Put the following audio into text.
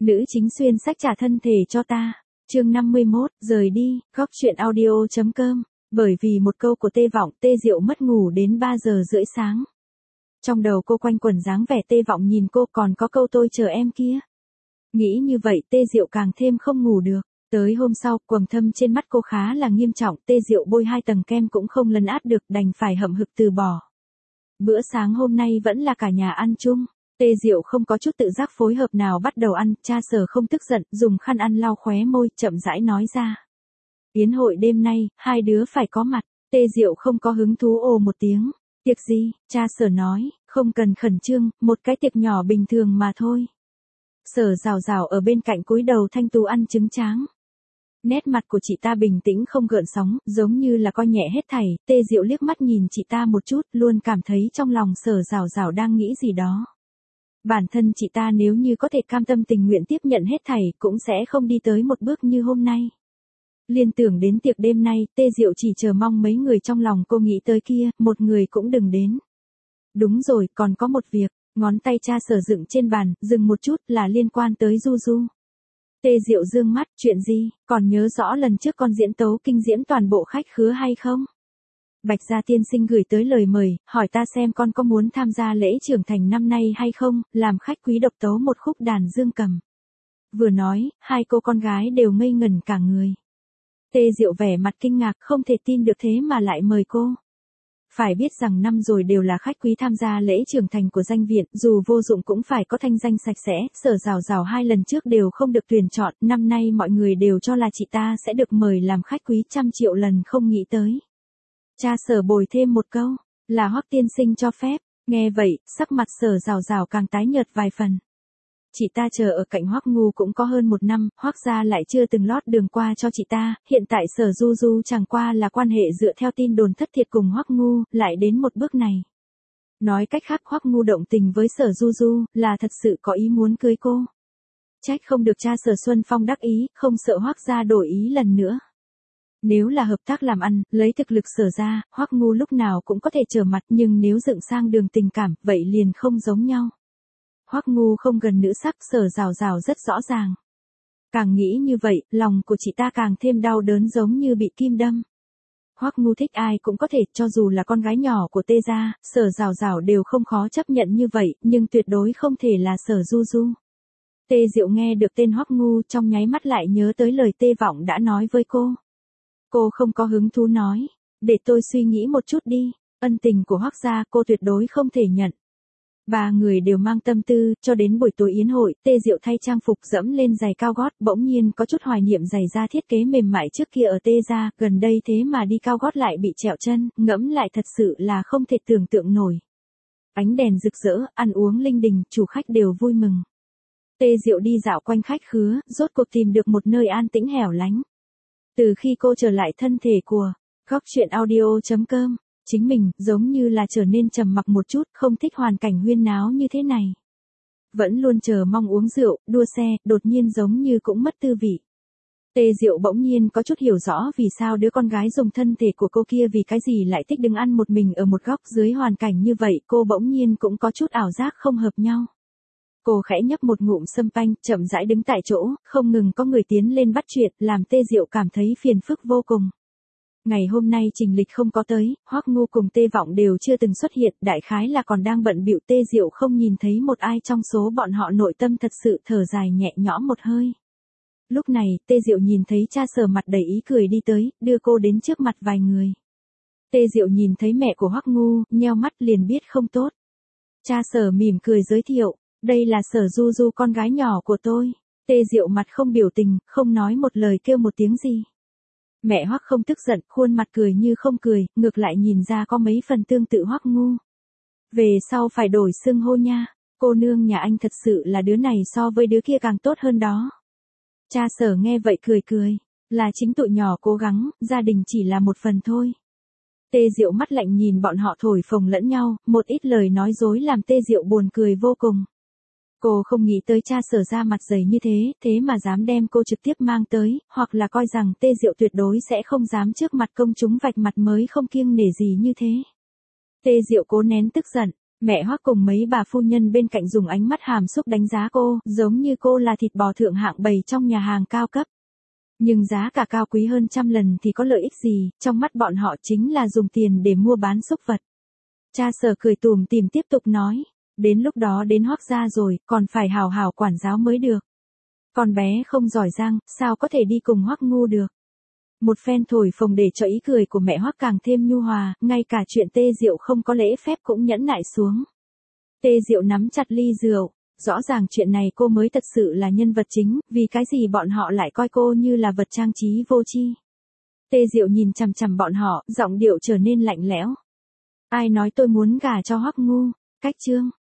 Nữ chính xuyên sách trả thân thể cho ta. Chương 51, rời đi, góc chuyện audio.com. Bởi vì một câu của Tê Vọng, Tê Diệu mất ngủ đến 3 giờ rưỡi sáng. Trong đầu cô quanh quẩn dáng vẻ Tê Vọng nhìn cô, còn có câu tôi chờ em kia. Nghĩ như vậy Tê Diệu càng thêm không ngủ được. Tới hôm sau, quầng thâm trên mắt cô khá là nghiêm trọng, Tê Diệu bôi 2 tầng kem cũng không lấn át được, đành phải hậm hực từ bỏ. Bữa sáng hôm nay vẫn là cả nhà ăn chung. Tê Diệu không có chút tự giác phối hợp nào bắt đầu ăn, cha Sở không tức giận, dùng khăn ăn lau khóe môi, chậm rãi nói ra. Yến hội đêm nay, hai đứa phải có mặt. Tê Diệu không có hứng thú ồ một tiếng. Tiệc gì? Cha Sở nói, không cần khẩn trương, một cái tiệc nhỏ bình thường mà thôi. Sở rào rào ở bên cạnh cúi đầu thanh tú ăn trứng tráng. Nét mặt của chị ta bình tĩnh không gợn sóng, giống như là coi nhẹ hết thảy. Tê Diệu liếc mắt nhìn chị ta một chút, luôn cảm thấy trong lòng Sở rào rào đang nghĩ gì đó. Bản thân chị ta nếu như có thể cam tâm tình nguyện tiếp nhận hết thảy, cũng sẽ không đi tới một bước như hôm nay. Liên tưởng đến tiệc đêm nay, Tê Diệu chỉ chờ mong mấy người trong lòng cô nghĩ tới kia, một người cũng đừng đến. Đúng rồi, còn có một việc, ngón tay cha Sở dựng trên bàn, dừng một chút, là liên quan tới Du Du. Tê Diệu dương mắt, chuyện gì, còn nhớ rõ lần trước con diễn tấu kinh diễm toàn bộ khách khứa hay không? Bạch Gia tiên sinh gửi tới lời mời, hỏi ta xem con có muốn tham gia lễ trưởng thành năm nay hay không, làm khách quý độc tấu một khúc đàn dương cầm. Vừa nói, hai cô con gái đều ngây ngẩn cả người. Tê Diệu vẻ mặt kinh ngạc, không thể tin được thế mà lại mời cô. Phải biết rằng năm rồi đều là khách quý tham gia lễ trưởng thành của danh viện, dù vô dụng cũng phải có thanh danh sạch sẽ, Sở rào rào 2 lần trước đều không được tuyển chọn, năm nay mọi người đều cho là chị ta sẽ được mời làm khách quý, 100 triệu lần không nghĩ tới. Cha Sở bồi thêm một câu, là Hoắc tiên sinh cho phép. Nghe vậy, sắc mặt Sở rào rào càng tái nhợt vài phần. Chị ta chờ ở cạnh Hoắc Ngu cũng có hơn 1 năm, Hoắc gia lại chưa từng lót đường qua cho chị ta, hiện tại Sở Du Du chẳng qua là quan hệ dựa theo tin đồn thất thiệt cùng Hoắc Ngu, lại đến một bước này. Nói cách khác Hoắc Ngu động tình với Sở Du Du, là thật sự có ý muốn cưới cô. Trách không được cha Sở Xuân Phong đắc ý, không sợ Hoắc gia đổi ý lần nữa. Nếu là hợp tác làm ăn, lấy thực lực Sở ra, Hoắc Ngu lúc nào cũng có thể trở mặt, nhưng nếu dựng sang đường tình cảm, vậy liền không giống nhau. Hoắc Ngu không gần nữ sắc, Sở rào rào rất rõ ràng. Càng nghĩ như vậy, lòng của chị ta càng thêm đau đớn giống như bị kim đâm. Hoắc Ngu thích ai cũng có thể, cho dù là con gái nhỏ của Tê gia, Sở rào rào đều không khó chấp nhận như vậy, nhưng tuyệt đối không thể là Sở Du Du. Tê Diệu nghe được tên Hoắc Ngu, trong nháy mắt lại nhớ tới lời Tê Vọng đã nói với cô. Cô không có hứng thú nói, để tôi suy nghĩ một chút đi, ân tình của Hoắc gia cô tuyệt đối không thể nhận. 3 người đều mang tâm tư, cho đến buổi tối yến hội, Tê Diệu thay trang phục dẫm lên giày cao gót, bỗng nhiên có chút hoài niệm giày da thiết kế mềm mại trước kia ở Tê gia, gần đây thế mà đi cao gót lại bị trẹo chân, ngẫm lại thật sự là không thể tưởng tượng nổi. Ánh đèn rực rỡ, ăn uống linh đình, chủ khách đều vui mừng. Tê Diệu đi dạo quanh khách khứa, rốt cuộc tìm được một nơi an tĩnh hẻo lánh. Từ khi cô trở lại thân thể của góc chuyện audio.com, chính mình, giống như là trở nên trầm mặc một chút, không thích hoàn cảnh huyên náo như thế này. Vẫn luôn chờ mong uống rượu, đua xe, đột nhiên giống như cũng mất tư vị. Tê Diệu bỗng nhiên có chút hiểu rõ vì sao đứa con gái dùng thân thể của cô kia vì cái gì lại thích đứng ăn một mình ở một góc dưới hoàn cảnh như vậy, cô bỗng nhiên cũng có chút ảo giác không hợp nhau. Cô khẽ nhấp một ngụm sâm panh, chậm rãi đứng tại chỗ, không ngừng có người tiến lên bắt chuyện, làm Tê Diệu cảm thấy phiền phức vô cùng. Ngày hôm nay Trình Lịch không có tới, Hoắc Ngu cùng Tê Vọng đều chưa từng xuất hiện, đại khái là còn đang bận bịu. Tê Diệu không nhìn thấy một ai trong số bọn họ, nội tâm thật sự thở dài nhẹ nhõm một hơi. Lúc này, Tê Diệu nhìn thấy cha Sở mặt đầy ý cười đi tới, đưa cô đến trước mặt vài người. Tê Diệu nhìn thấy mẹ của Hoắc Ngu, nheo mắt liền biết không tốt. Cha Sở mỉm cười giới thiệu, đây là Sở Du Du, con gái nhỏ của tôi. Tê Diệu mặt không biểu tình, không nói một lời, kêu một tiếng gì. Mẹ Hoắc không tức giận, khuôn mặt cười như không cười, ngược lại nhìn ra có mấy phần tương tự Hoắc Ngu. Về sau phải đổi xưng hô nha, cô nương nhà anh thật sự là đứa này so với đứa kia càng tốt hơn đó. Cha Sở nghe vậy cười cười, là chính tụi nhỏ cố gắng, gia đình chỉ là một phần thôi. Tê Diệu mắt lạnh nhìn bọn họ thổi phồng lẫn nhau, một ít lời nói dối làm Tê Diệu buồn cười vô cùng. Cô không nghĩ tới cha Sở ra mặt dày như thế mà dám đem cô trực tiếp mang tới, hoặc là coi rằng Tê Diệu tuyệt đối sẽ không dám trước mặt công chúng vạch mặt mới không kiêng nể gì như thế. Tê Diệu cố nén tức giận, Mẹ Hoắc cùng mấy bà phu nhân bên cạnh dùng ánh mắt hàm xúc đánh giá cô, giống như cô là thịt bò thượng hạng bầy trong nhà hàng cao cấp. Nhưng giá cả cao quý hơn trăm lần thì có lợi ích gì, trong mắt bọn họ chính là dùng tiền để mua bán súc vật. Cha Sở cười tủm tỉm tiếp tục nói, đến lúc đó đến Hoắc gia rồi, còn phải hào hào quản giáo mới được. Con bé không giỏi giang, sao có thể đi cùng Hoắc Ngu được. Một phen thổi phồng để cho ý cười của mẹ Hoắc càng thêm nhu hòa, ngay cả chuyện Tê Diệu không có lễ phép cũng nhẫn nại xuống. Tê Diệu nắm chặt ly rượu, rõ ràng chuyện này cô mới thật sự là nhân vật chính, vì cái gì bọn họ lại coi cô như là vật trang trí vô tri. Tê Diệu nhìn chằm chằm bọn họ, giọng điệu trở nên lạnh lẽo. Ai nói tôi muốn gả cho Hoắc Ngu, cách chương.